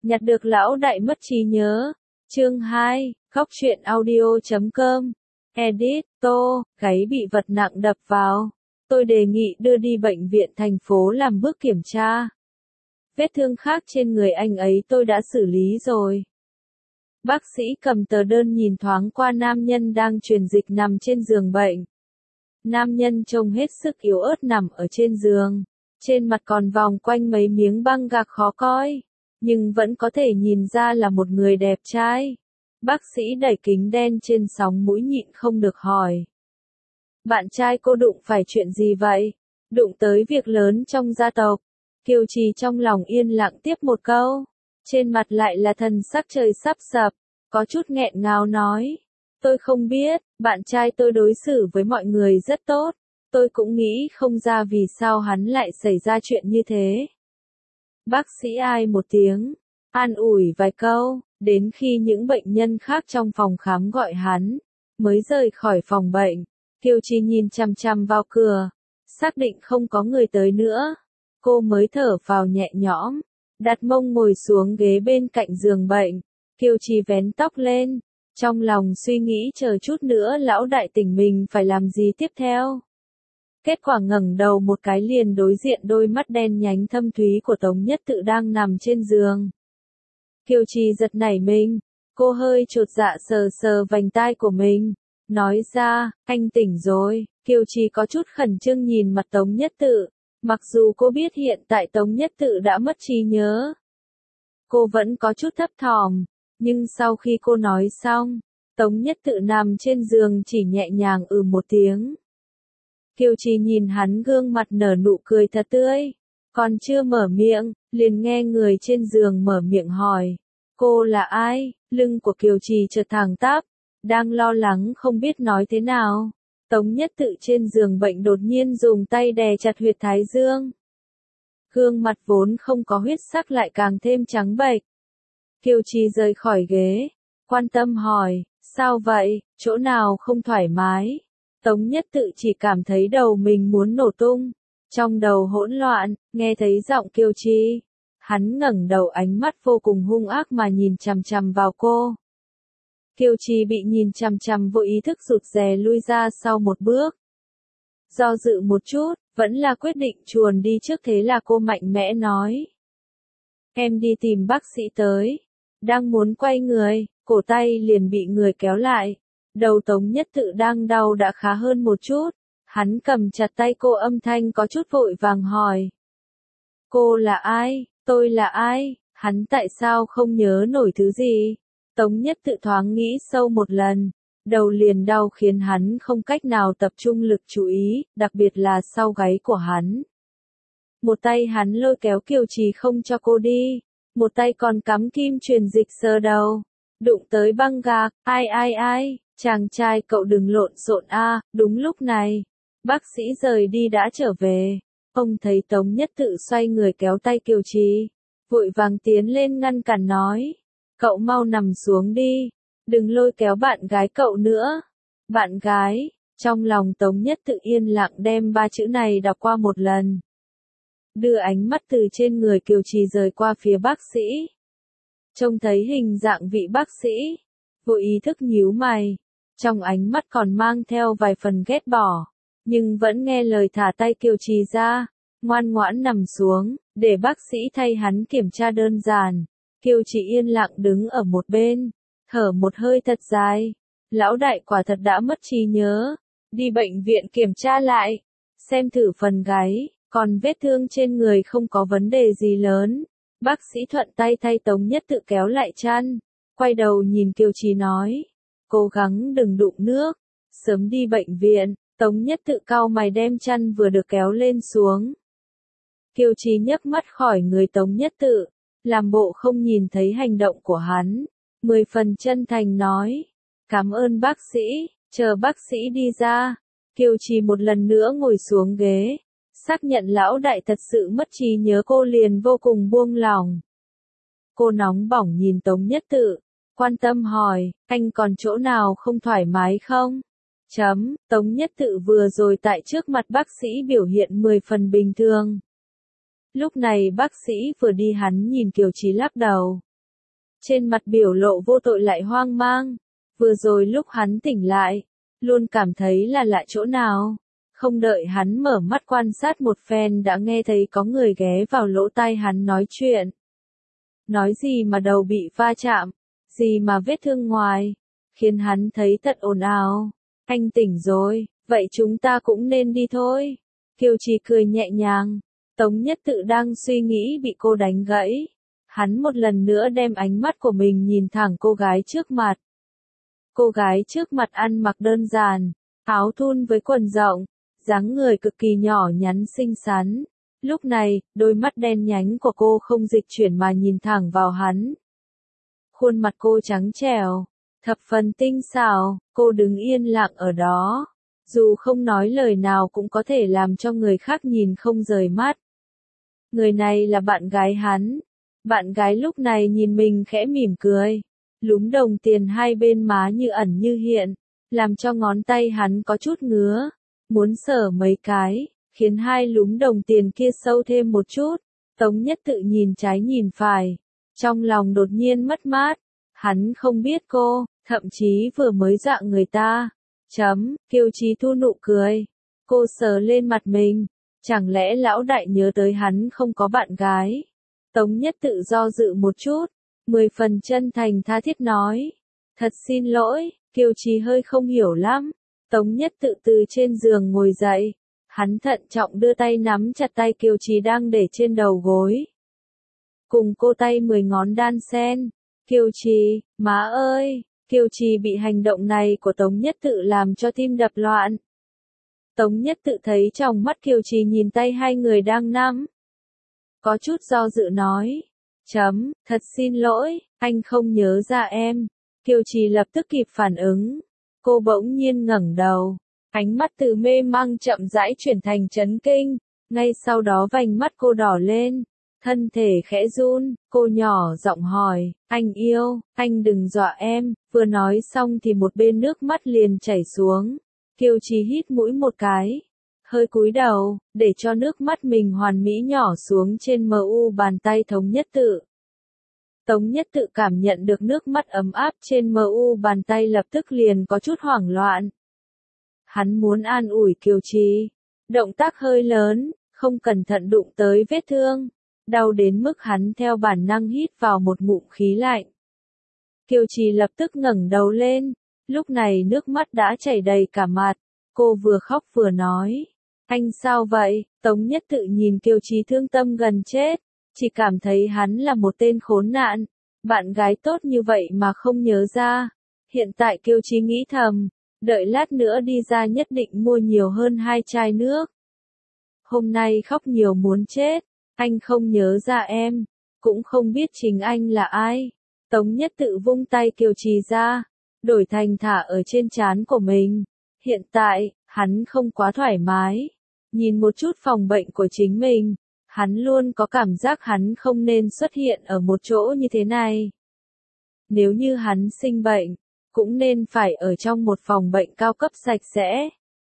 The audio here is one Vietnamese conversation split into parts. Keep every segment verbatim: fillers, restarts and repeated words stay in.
Nhặt được lão đại mất trí nhớ. Chương hai, Góc truyện audio chấm com. Edit, Tô, gáy bị vật nặng đập vào. Tôi đề nghị đưa đi bệnh viện thành phố làm bước kiểm tra. Vết thương khác trên người anh ấy tôi đã xử lý rồi. Bác sĩ cầm tờ đơn nhìn thoáng qua nam nhân đang truyền dịch nằm trên giường bệnh. Nam nhân trông hết sức yếu ớt nằm ở trên giường. Trên mặt còn vòng quanh mấy miếng băng gạc khó coi. Nhưng vẫn có thể nhìn ra là một người đẹp trai. Bác sĩ đẩy kính đen trên sóng mũi nhịn không được hỏi. Bạn trai cô đụng phải chuyện gì vậy? Đụng tới việc lớn trong gia tộc. Kiều Trì trong lòng yên lặng tiếp một câu. Trên mặt lại là thần sắc trời sắp sập. Có chút nghẹn ngào nói. Tôi không biết, bạn trai tôi đối xử với mọi người rất tốt. Tôi cũng nghĩ không ra vì sao hắn lại xảy ra chuyện như thế. Bác sĩ ai một tiếng, an ủi vài câu, đến khi những bệnh nhân khác trong phòng khám gọi hắn, mới rời khỏi phòng bệnh. Kiều Trì nhìn chằm chằm vào cửa, xác định không có người tới nữa. Cô mới thở phào nhẹ nhõm, đặt mông ngồi xuống ghế bên cạnh giường bệnh. Kiều Trì vén tóc lên, trong lòng suy nghĩ chờ chút nữa lão đại tỉnh mình phải làm gì tiếp theo. Kết quả ngẩng đầu một cái liền đối diện đôi mắt đen nhánh thâm thúy của Tống Nhất Tự đang nằm trên giường. Kiều Trì giật nảy mình, cô hơi chột dạ sờ sờ vành tai của mình, nói ra, anh tỉnh rồi. Kiều Trì có chút khẩn trương nhìn mặt Tống Nhất Tự, mặc dù cô biết hiện tại Tống Nhất Tự đã mất trí nhớ. Cô vẫn có chút thấp thỏm, nhưng sau khi cô nói xong, Tống Nhất Tự nằm trên giường chỉ nhẹ nhàng ừ một tiếng. Kiều Trì nhìn hắn gương mặt nở nụ cười thật tươi, còn chưa mở miệng, liền nghe người trên giường mở miệng hỏi, cô là ai? Lưng của Kiều Trì chợt thẳng tắp, đang lo lắng không biết nói thế nào. Tống Nhất Tự trên giường bệnh đột nhiên dùng tay đè chặt huyệt thái dương. Gương mặt vốn không có huyết sắc lại càng thêm trắng bệch. Kiều Trì rời khỏi ghế, quan tâm hỏi, sao vậy, chỗ nào không thoải mái? Tống Nhất Tự chỉ cảm thấy đầu mình muốn nổ tung, trong đầu hỗn loạn, nghe thấy giọng Kiều Trì. Hắn ngẩng đầu ánh mắt vô cùng hung ác mà nhìn chằm chằm vào cô. Kiều Trì bị nhìn chằm chằm vô ý thức rụt rè lui ra sau một bước. Do dự một chút, vẫn là quyết định chuồn đi trước thế là cô mạnh mẽ nói. Em đi tìm bác sĩ tới. Đang muốn quay người, cổ tay liền bị người kéo lại. Đầu Tống Nhất Tự đang đau đã khá hơn một chút. Hắn cầm chặt tay cô âm thanh có chút vội vàng hỏi. Cô là ai? Tôi là ai? Hắn tại sao không nhớ nổi thứ gì? Tống Nhất Tự thoáng nghĩ sâu một lần. Đầu liền đau khiến hắn không cách nào tập trung lực chú ý, đặc biệt là sau gáy của hắn. Một tay hắn lôi kéo Kiều Trì không cho cô đi. Một tay còn cắm kim truyền dịch sờ đầu. Đụng tới băng gạc, ai ai ai, chàng trai cậu đừng lộn xộn a. Đúng lúc này, bác sĩ rời đi đã trở về. Ông thấy Tống Nhất Tự xoay người kéo tay Kiều Trì, vội vàng tiến lên ngăn cản nói. Cậu mau nằm xuống đi, đừng lôi kéo bạn gái cậu nữa. Bạn gái, trong lòng Tống Nhất Tự yên lặng đem ba chữ này đọc qua một lần. Đưa ánh mắt từ trên người Kiều Trì rời qua phía bác sĩ. Trông thấy hình dạng vị bác sĩ, vô ý thức nhíu mày, trong ánh mắt còn mang theo vài phần ghét bỏ, nhưng vẫn nghe lời thả tay Kiều Trì ra, ngoan ngoãn nằm xuống, để bác sĩ thay hắn kiểm tra đơn giản. Kiều Trì yên lặng đứng ở một bên, thở một hơi thật dài. Lão đại quả thật đã mất trí nhớ, đi bệnh viện kiểm tra lại, xem thử phần gáy, còn vết thương trên người không có vấn đề gì lớn. Bác sĩ thuận tay thay Tống Nhất Tự kéo lại chăn, quay đầu nhìn Kiều Trì nói, cố gắng đừng đụng nước, sớm đi bệnh viện. Tống Nhất Tự cau mày đem chăn vừa được kéo lên xuống. Kiều Trì nhấc mắt khỏi người Tống Nhất Tự, làm bộ không nhìn thấy hành động của hắn, mười phần chân thành nói, cảm ơn bác sĩ. Chờ bác sĩ đi ra, Kiều Trì một lần nữa ngồi xuống ghế, xác nhận lão đại thật sự mất trí nhớ cô liền vô cùng buông lỏng. Cô nóng bỏng nhìn Tống Nhất Tự, quan tâm hỏi, anh còn chỗ nào không thoải mái không? Chấm, Tống Nhất Tự vừa rồi tại trước mặt bác sĩ biểu hiện mười phần bình thường. Lúc này bác sĩ vừa đi hắn nhìn Kiều Trì lắc đầu, trên mặt biểu lộ vô tội lại hoang mang. Vừa rồi lúc hắn tỉnh lại, luôn cảm thấy là lạ chỗ nào. Không đợi hắn mở mắt quan sát một phen đã nghe thấy có người ghé vào lỗ tai hắn nói chuyện. Nói gì mà đầu bị va chạm, gì mà vết thương ngoài, khiến hắn thấy thật ồn ào. Anh tỉnh rồi, vậy chúng ta cũng nên đi thôi. Kiều Trì cười nhẹ nhàng. Tống Nhất Tự đang suy nghĩ bị cô đánh gãy. Hắn một lần nữa đem ánh mắt của mình nhìn thẳng cô gái trước mặt. Cô gái trước mặt ăn mặc đơn giản, áo thun với quần rộng, dáng người cực kỳ nhỏ nhắn xinh xắn. Lúc này, đôi mắt đen nhánh của cô không dịch chuyển mà nhìn thẳng vào hắn. Khuôn mặt cô trắng trẻo, thập phần tinh xảo, cô đứng yên lặng ở đó. Dù không nói lời nào cũng có thể làm cho người khác nhìn không rời mắt. Người này là bạn gái hắn. Bạn gái lúc này nhìn mình khẽ mỉm cười. Lúm đồng tiền hai bên má như ẩn như hiện, làm cho ngón tay hắn có chút ngứa. Muốn sờ mấy cái, khiến hai lúm đồng tiền kia sâu thêm một chút. Tống Nhất Tự nhìn trái nhìn phải. Trong lòng đột nhiên mất mát. Hắn không biết cô, thậm chí vừa mới dọa người ta. Chấm, Kiều Trì thu nụ cười. Cô sờ lên mặt mình. Chẳng lẽ lão đại nhớ tới hắn không có bạn gái? Tống Nhất Tự do dự một chút. Mười phần chân thành tha thiết nói. Thật xin lỗi, Kiều Trì hơi không hiểu lắm. Tống Nhất Tự từ trên giường ngồi dậy. Hắn thận trọng đưa tay nắm chặt tay Kiều Trì đang để trên đầu gối. Cùng cô tay mười ngón đan sen. Kiều Trì, má ơi! Kiều Trì bị hành động này của Tống Nhất Tự làm cho tim đập loạn. Tống Nhất Tự thấy trong mắt Kiều Trì nhìn tay hai người đang nắm. Có chút do dự nói. Chấm, thật xin lỗi, anh không nhớ ra em. Kiều Trì lập tức kịp phản ứng. Cô bỗng nhiên ngẩng đầu. Ánh mắt từ mê mang chậm rãi chuyển thành chấn kinh. Ngay sau đó vành mắt cô đỏ lên. Thân thể khẽ run, cô nhỏ giọng hỏi, anh yêu, anh đừng dọa em. Vừa nói xong thì một bên nước mắt liền chảy xuống. Kiều Trì hít mũi một cái, hơi cúi đầu, để cho nước mắt mình hoàn mỹ nhỏ xuống trên mờ u bàn tay Tống Nhất Tự. Tống Nhất Tự cảm nhận được nước mắt ấm áp trên mờ u bàn tay lập tức liền có chút hoảng loạn. Hắn muốn an ủi Kiều Trì. Động tác hơi lớn, không cẩn thận đụng tới vết thương. Đau đến mức hắn theo bản năng hít vào một ngụm khí lạnh. Kiều Trì lập tức ngẩng đầu lên. Lúc này nước mắt đã chảy đầy cả mặt. Cô vừa khóc vừa nói. Anh sao vậy? Tống Nhất Tự nhìn Kiều Trì thương tâm gần chết. Chỉ cảm thấy hắn là một tên khốn nạn. Bạn gái tốt như vậy mà không nhớ ra. Hiện tại Kiều Trì nghĩ thầm. Đợi lát nữa đi ra nhất định mua nhiều hơn hai chai nước. Hôm nay khóc nhiều muốn chết. Anh không nhớ ra em. Cũng không biết chính anh là ai. Tống Nhất Tự vung tay Kiều Trì ra. Đổi thành thả ở trên trán của mình. Hiện tại, hắn không quá thoải mái. Nhìn một chút phòng bệnh của chính mình. Hắn luôn có cảm giác hắn không nên xuất hiện ở một chỗ như thế này. Nếu như hắn sinh bệnh, cũng nên phải ở trong một phòng bệnh cao cấp sạch sẽ.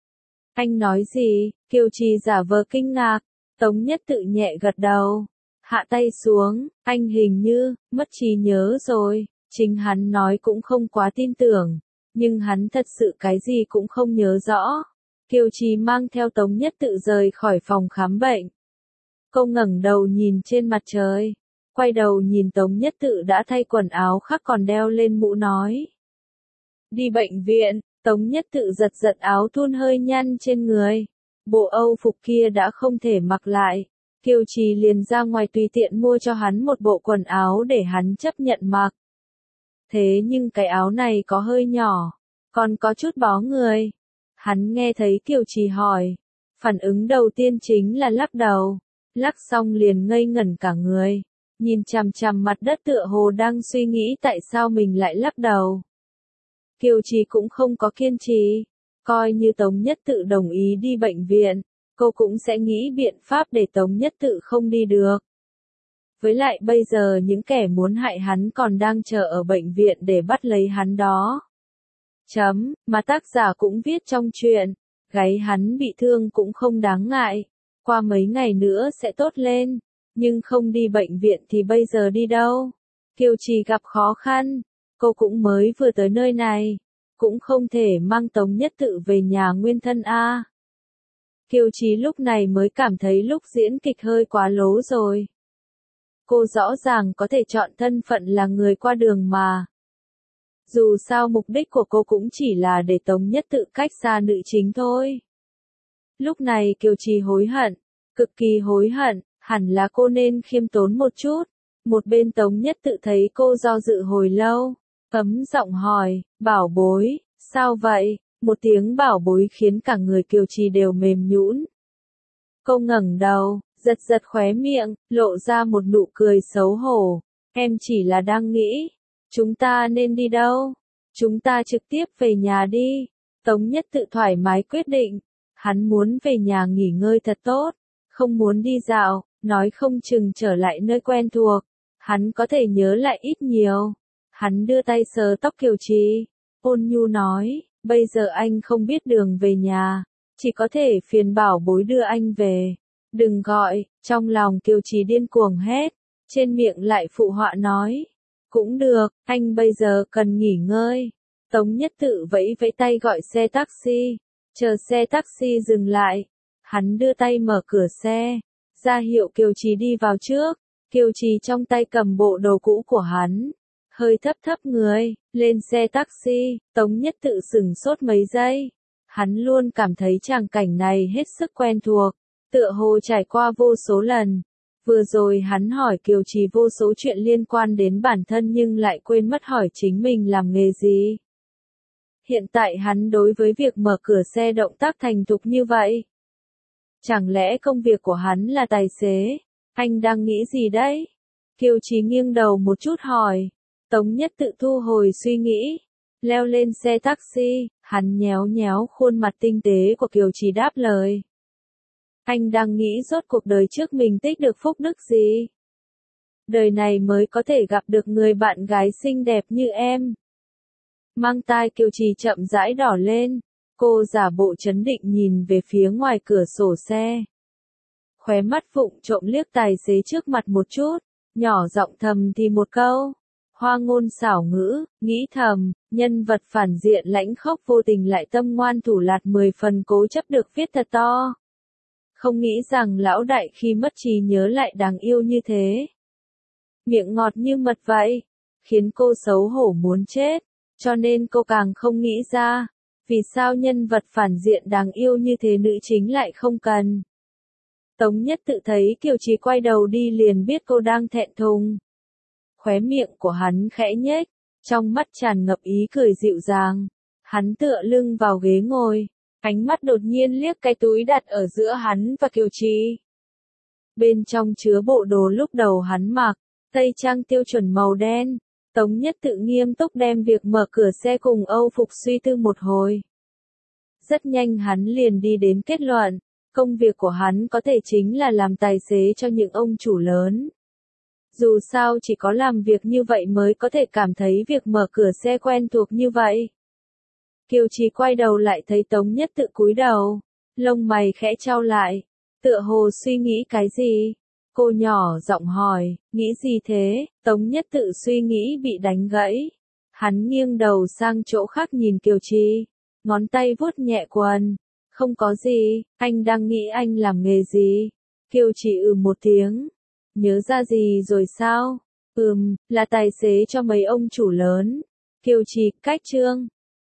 Anh nói gì? Kiều Trì giả vờ kinh ngạc. Tống Nhất Tự nhẹ gật đầu. Hạ tay xuống, anh hình như, mất trí nhớ rồi. Chính hắn nói cũng không quá tin tưởng. Nhưng hắn thật sự cái gì cũng không nhớ rõ. Kiều Trì mang theo Tống Nhất Tự rời khỏi phòng khám bệnh. Cô ngẩng đầu nhìn trên mặt trời. Quay đầu nhìn Tống Nhất Tự đã thay quần áo khác còn đeo lên mũ nói. Đi bệnh viện, Tống Nhất Tự giật giật áo thun hơi nhăn trên người. Bộ Âu phục kia đã không thể mặc lại. Kiều Trì liền ra ngoài tùy tiện mua cho hắn một bộ quần áo để hắn chấp nhận mặc. Thế nhưng cái áo này có hơi nhỏ, còn có chút bó người. Hắn nghe thấy Kiều Trì hỏi. Phản ứng đầu tiên chính là lắc đầu. Lắc xong liền ngây ngẩn cả người. Nhìn chằm chằm mặt đất tựa hồ đang suy nghĩ tại sao mình lại lắc đầu. Kiều Trì cũng không có kiên trì. Coi như Tống Nhất Tự đồng ý đi bệnh viện, cô cũng sẽ nghĩ biện pháp để Tống Nhất Tự không đi được. Với lại bây giờ những kẻ muốn hại hắn còn đang chờ ở bệnh viện để bắt lấy hắn đó. Chấm, mà tác giả cũng viết trong truyện, gáy hắn bị thương cũng không đáng ngại. Qua mấy ngày nữa sẽ tốt lên, nhưng không đi bệnh viện thì bây giờ đi đâu? Kiều Trì gặp khó khăn, cô cũng mới vừa tới nơi này, cũng không thể mang Tống Nhất Tự về nhà nguyên thân a. Kiều Trì lúc này mới cảm thấy lúc diễn kịch hơi quá lố rồi. Cô rõ ràng có thể chọn thân phận là người qua đường mà. Dù sao mục đích của cô cũng chỉ là để Tống Nhất Tự cách xa nữ chính thôi. Lúc này Kiều Trì hối hận, cực kỳ hối hận, hẳn là cô nên khiêm tốn một chút. Một bên Tống Nhất Tự thấy cô do dự hồi lâu, ấm giọng hỏi, bảo bối, sao vậy? Một tiếng bảo bối khiến cả người Kiều Trì đều mềm nhũn. Cô ngẩng đầu, giật giật khóe miệng, lộ ra một nụ cười xấu hổ. Em chỉ là đang nghĩ, chúng ta nên đi đâu? Chúng ta trực tiếp về nhà đi. Tống Nhất Tự thoải mái quyết định, hắn muốn về nhà nghỉ ngơi thật tốt, không muốn đi dạo, nói không chừng trở lại nơi quen thuộc. Hắn có thể nhớ lại ít nhiều. Hắn đưa tay sờ tóc Kiều Trì, ôn nhu nói, bây giờ anh không biết đường về nhà, chỉ có thể phiền bảo bối đưa anh về. Đừng gọi, trong lòng Kiều Trì điên cuồng hét, trên miệng lại phụ họa nói, cũng được, anh bây giờ cần nghỉ ngơi. Tống Nhất Tự vẫy vẫy tay gọi xe taxi, chờ xe taxi dừng lại, hắn đưa tay mở cửa xe, ra hiệu Kiều Trì đi vào trước. Kiều Trì trong tay cầm bộ đồ cũ của hắn, hơi thấp thấp người, lên xe taxi. Tống Nhất Tự sửng sốt mấy giây, hắn luôn cảm thấy tràng cảnh này hết sức quen thuộc, tựa hồ trải qua vô số lần. Vừa rồi hắn hỏi Kiều Trì vô số chuyện liên quan đến bản thân nhưng lại quên mất hỏi chính mình làm nghề gì. Hiện tại hắn đối với việc mở cửa xe động tác thành thục như vậy. Chẳng lẽ công việc của hắn là tài xế? Anh đang nghĩ gì đấy? Kiều Trì nghiêng đầu một chút hỏi. Tống Nhất Tự thu hồi suy nghĩ, leo lên xe taxi, hắn nhéo nhéo khuôn mặt tinh tế của Kiều Trì đáp lời. Anh đang nghĩ rốt cuộc đời trước mình tích được phúc đức gì? Đời này mới có thể gặp được người bạn gái xinh đẹp như em. Mang tai Kiều Trì chậm rãi đỏ lên, cô giả bộ trấn định nhìn về phía ngoài cửa sổ xe. Khóe mắt vụng trộm liếc tài xế trước mặt một chút, nhỏ giọng thầm thì một câu. Hoa ngôn xảo ngữ, nghĩ thầm, nhân vật phản diện lãnh khốc vô tình lại tâm ngoan thủ lạt mười phần cố chấp được viết thật to. Không nghĩ rằng lão đại khi mất trí nhớ lại đáng yêu như thế. Miệng ngọt như mật vậy, khiến cô xấu hổ muốn chết, cho nên cô càng không nghĩ ra, vì sao nhân vật phản diện đáng yêu như thế nữ chính lại không cần. Tống Nhất Tự thấy Kiều Trì quay đầu đi liền biết cô đang thẹn thùng. Khóe miệng của hắn khẽ nhếch, trong mắt tràn ngập ý cười dịu dàng. Hắn tựa lưng vào ghế ngồi, ánh mắt đột nhiên liếc cái túi đặt ở giữa hắn và Kiều Trì. Bên trong chứa bộ đồ lúc đầu hắn mặc, tây trang tiêu chuẩn màu đen. Tống Nhất Tự nghiêm túc đem việc mở cửa xe cùng Âu phục suy tư một hồi. Rất nhanh hắn liền đi đến kết luận, công việc của hắn có thể chính là làm tài xế cho những ông chủ lớn. Dù sao chỉ có làm việc như vậy mới có thể cảm thấy việc mở cửa xe quen thuộc như vậy. Kiều Trì quay đầu lại thấy Tống Nhất Tự cúi đầu, lông mày khẽ chau lại, tựa hồ suy nghĩ cái gì. Cô nhỏ giọng hỏi, nghĩ gì thế? Tống Nhất Tự suy nghĩ bị đánh gãy. Hắn nghiêng đầu sang chỗ khác nhìn Kiều Trì, ngón tay vuốt nhẹ quần. Không có gì, anh đang nghĩ anh làm nghề gì? Kiều Trì ừ một tiếng. Nhớ ra gì rồi sao? Ừm, là tài xế cho mấy ông chủ lớn. Kiều Trì, cách chương.